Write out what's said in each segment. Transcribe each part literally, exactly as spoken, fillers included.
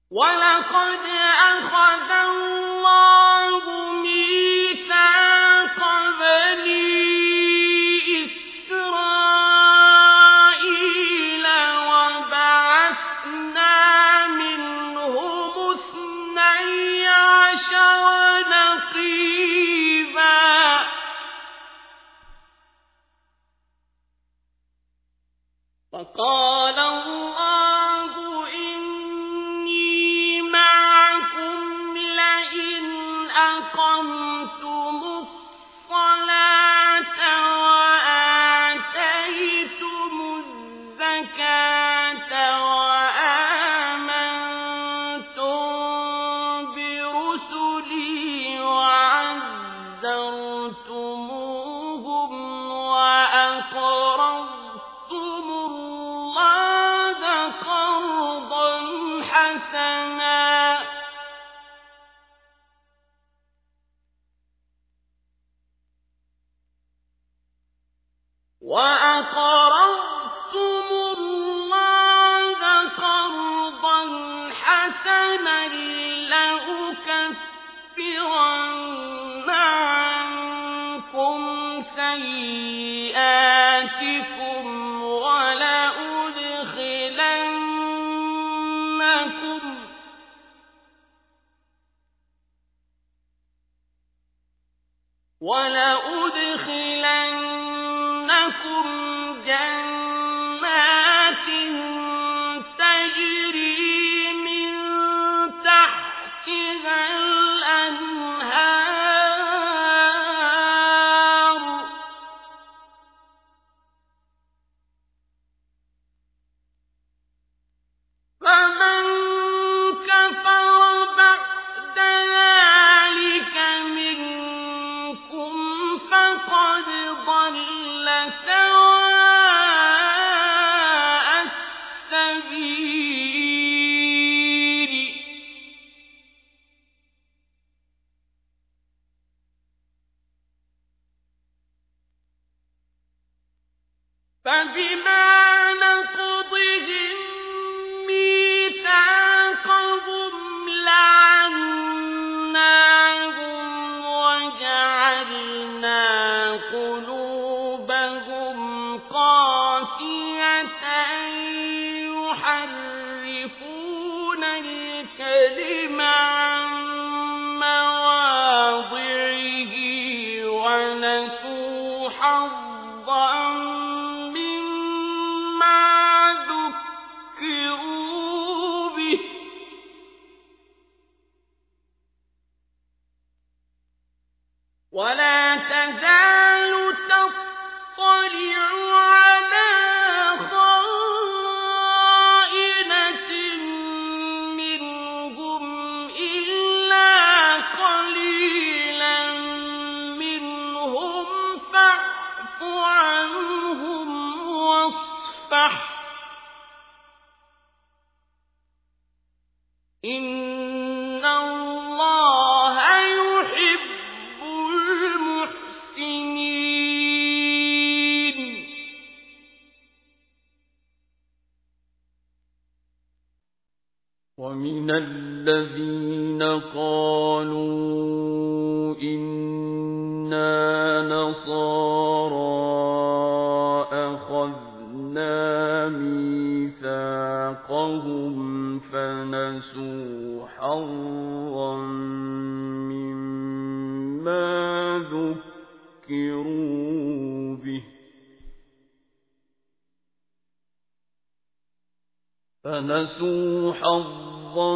وَلَقَدْ أَخَذَ اللَّهُ مِيثَاقَ بَنِي إِسْرَائِيلَ وَبَعَثْنَا مِنْهُمُ اثْنَيْ عَشَرَ نَقِيبًا فَقَالَ اللَّهُ إِنِّي مَعَكُمْ لَئِنْ أَقَمْتُمُ الصَّلَاةَ وَآتَيْتُمُ الزَّكَاةَ وَآمَنتُم بِرُسُلِي وَعَزَّرْتُمُوهُمْ وَأَقْرَضْتُمُ اللَّهَ قَرْضًا حَسَنًا وَأَقْرَضْتُمُ اللَّهَ قَرْضًا حَسَنًا لَّأُكَفِّرَنَّ عَنكُمْ سَيِّئَاتِكُمْ وَلَأُدْخِلَنَّكُمْ وَلَأُدْخِلَنَّكُمْ جَنَّاتٍ تَجْرِي مِن تَحْتِهَا الْأَنْهَارُ فَمَن كَفَرَ بَعْدَ ذَٰلِكَ مِنكُمْ فَقَدْ ضَلَّ سَوَاءَ السَّبِيلِ فَبِمَا نَقْضِهِم مِّيثَاقَهُمْ لَعَنَّاهُمْ وَجَعَلْنَا قُلُوبَهُمْ قَاسِيَةً يُحَرِّفُونَ الْكَلِمَ عَن مَّوَاضِعِهِ وَنَسُوا حَظًّا مِّمَّا ذُكِّرُوا بِهِ وَلَا تَزَالُ تَطَّلِعُ عَلَىٰ خَائِنَةٍ مِّنْهُمْ إِلَّا قَلِيلًا مِّنْهُمْ فَاعْفُ عَنْهُمْ وَاصْفَحْ إِنَّ اللَّهَ يُحِبُّ الْمُحْسِنِينَ وَمِنَ الَّذِينَ قَالُوا إِنَّا نَصَارَىٰ أَخَذْنَا مِيثَاقَهُمْ فَنَسُوا حَظًّا مِّمَّا ذُكِّرُوا بِهِ فَنَسُوا حَظًّا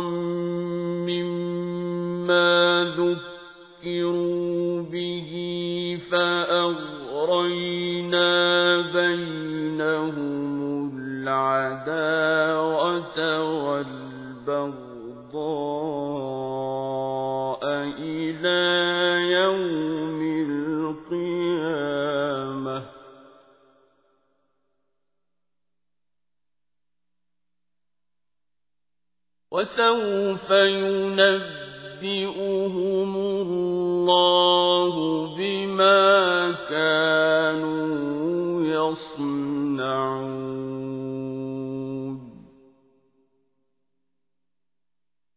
مِّمَّا ذُكِّرُوا بِهِ فَأَغْرَيْنَا بَيْنَهُمُ الْعَدَاوَةَ وَالْبَغْضَاءَ إِلَىٰ يَوْمِ الْقِيَامَةِ وَسَوْفَ يُنَبِّئُهُمُ اللَّهُ بِمَا كَانُوا يَصْنَعُونَ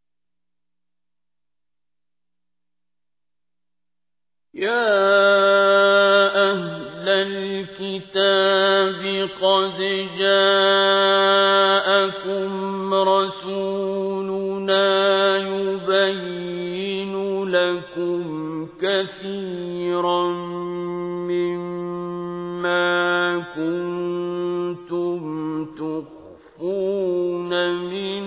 يا أهل الكتاب قد جاءكم رسولنا يبين لكم كثيرا مما كنتم تخفون من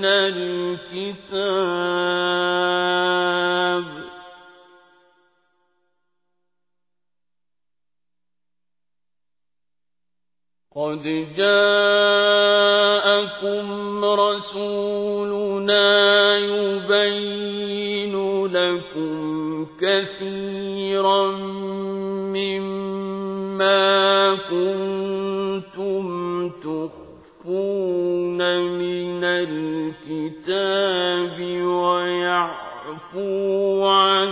الكتاب قد جاءكم رسولنا يبين لكم كثيرا مما كنتم تخفون من الكتاب ويعفو عن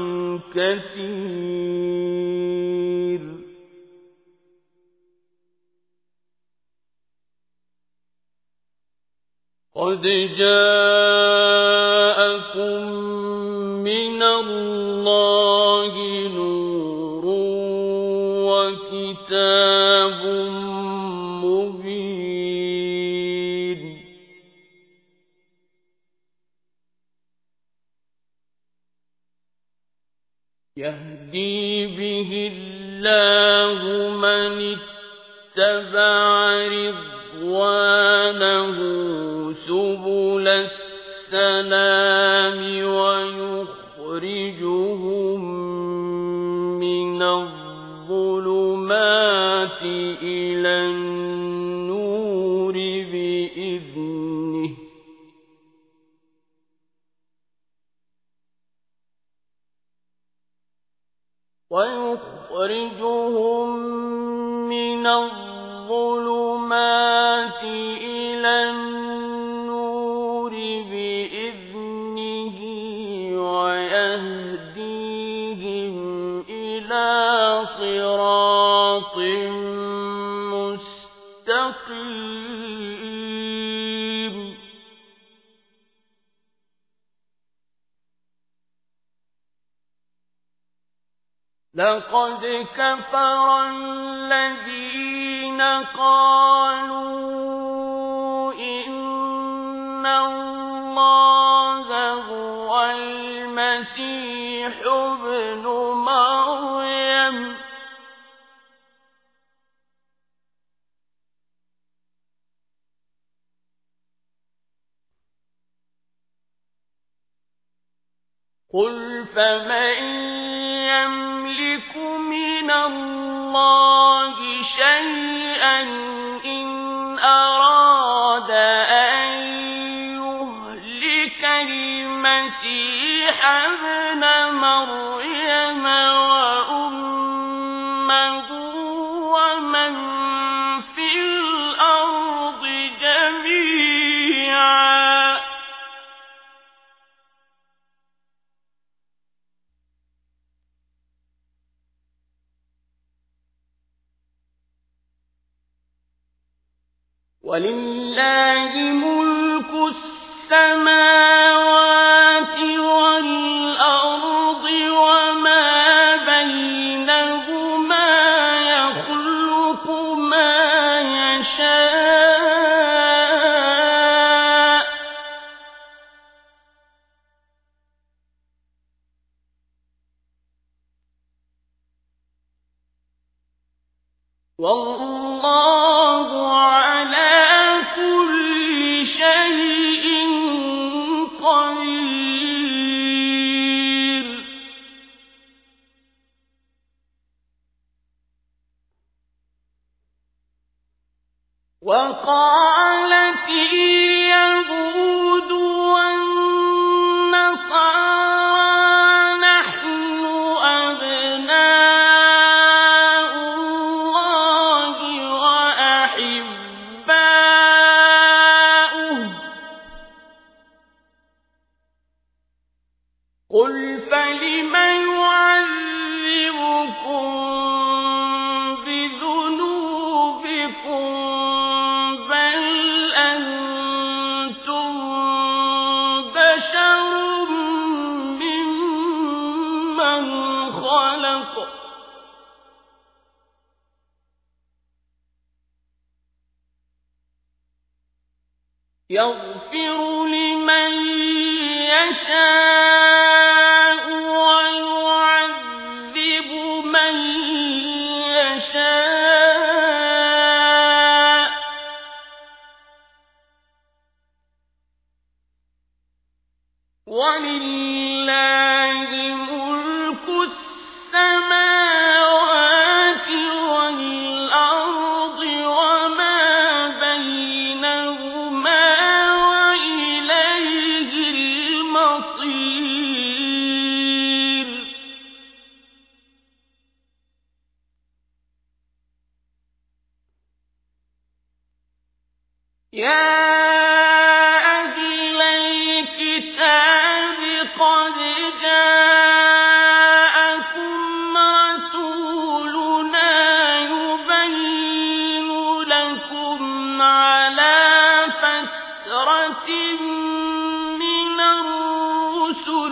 كثير قد جاءكم من الله نور وكتاب مبين يهدي به الله من اتبع رضوانه سبل السلام ويخرجهم من الظلمات إلى النور بإذنه ويخرجهم من الظلمات إلى النور بإذنه ويهديهم إلى صراط مستقيم لقد كفر الذين قالوا إن الله هو المسيح ابن مريم قل فمن يملك من الله شيئا إن أراد أن يهلك المسيح ابن مريم وأمه ومن في الأرض جميعا ولله ملك السماوات والأرض وما بينهما يخلق ما يشاء والله على كل شيء قدير وقالت اليهود والنصارى نحن أبناء الله وأحباؤه قل فلم يعذبكم بذنوبكم بل أنتم بشر ممن خلق يغفر لمن يشاء ويعذب من يشاء ولله ملك السماوات والأرض وما بينهما وإليه المصير يا قد جاءكم رسولنا يبين لكم على فترة من الرسل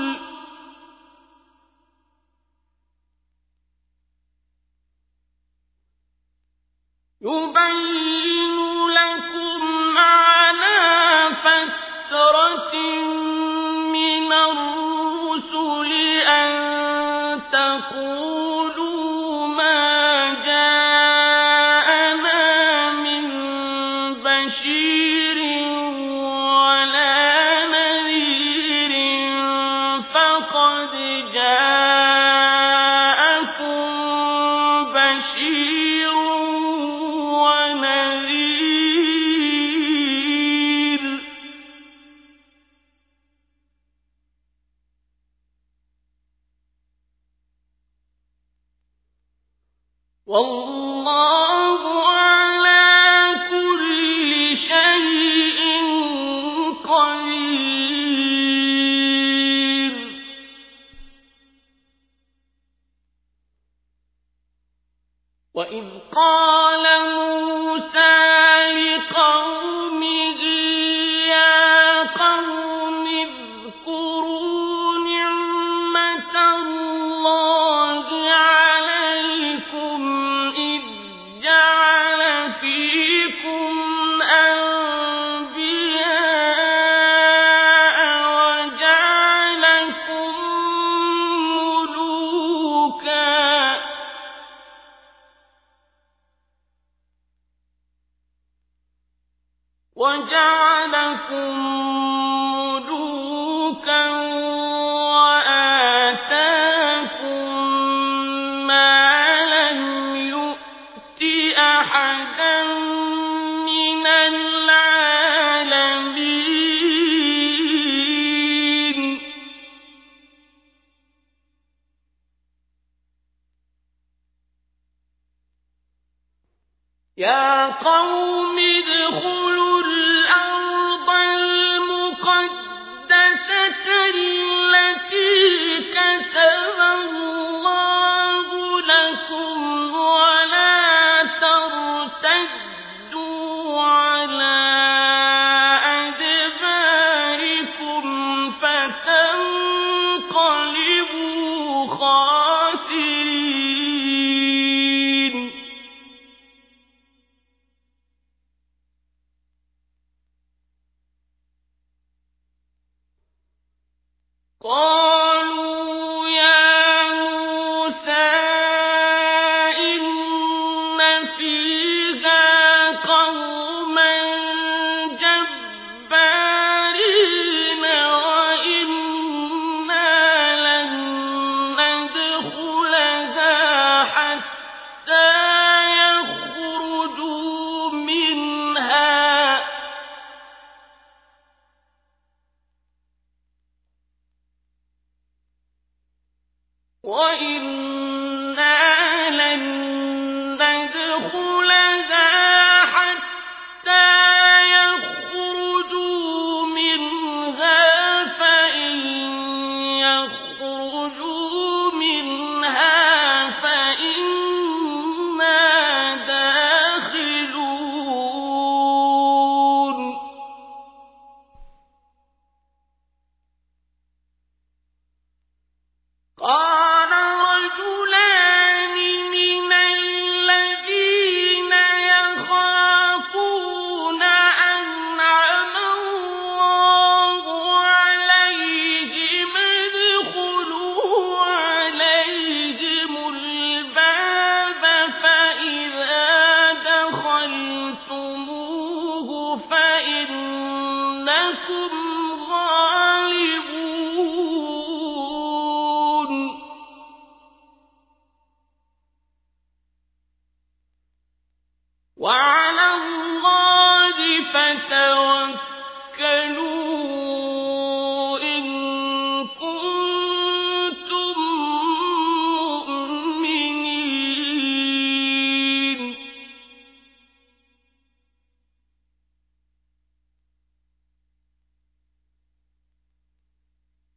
يبين لكم على فترة من الرسل أن تقولوا ما جاءنا من بشير ولا نذير فقد جاءكم بشير ونذير والله على كل شيء قدير وإذ قال موسى لقومه يا قوم اذكروا نعمة الله عليكم إذ جعل فيكم أنبياء وجعلكم ملوكا وجعلكم ملوكا وآتاكم ما لم يؤت أحدا من العالمين يا قوم ادخلوا الأرض المقدسة التي كتب الله لكم ولا ترتدوا على أدباركم فتنقلبوا خاسرين قالوا يا موسى إن فيها قوما جبارين وإنا لن ندخلها حتى يخرجوا منها وإنا لن ندخلها حتى يخرجوا منها فإن يخرجوا منها فإنا داخلون قال رجل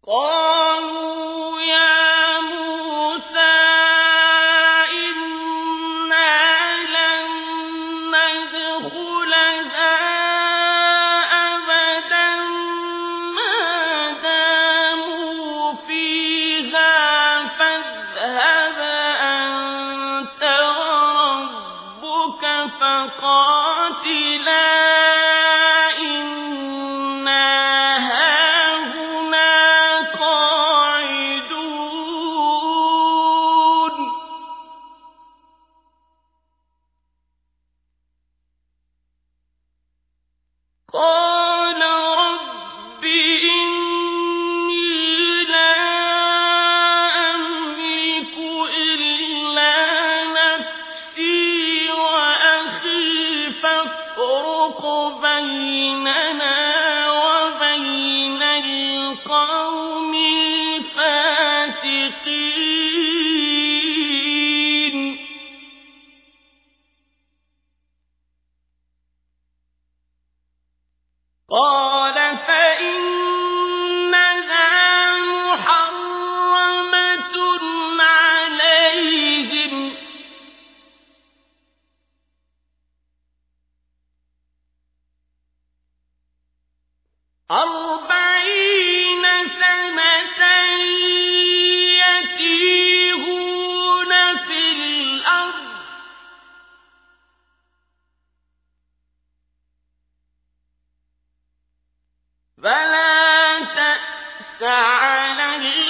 قالوا يا موسى إنا لن ندخلها أبدا ما داموا فيها فاذهب أنت وربك فقاتلا قال رب إني لا أملك إلا نفسي وأخي فافرق بيننا وبين القوم الفاسقين قال فإنها محرمة عليهم أربعين سنة يتيهون في الأرض فلا تأس على